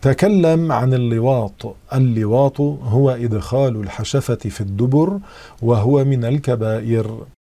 تكلم عن اللواط. اللواط هو إدخال الحشفة في الدبر، وهو من الكبائر.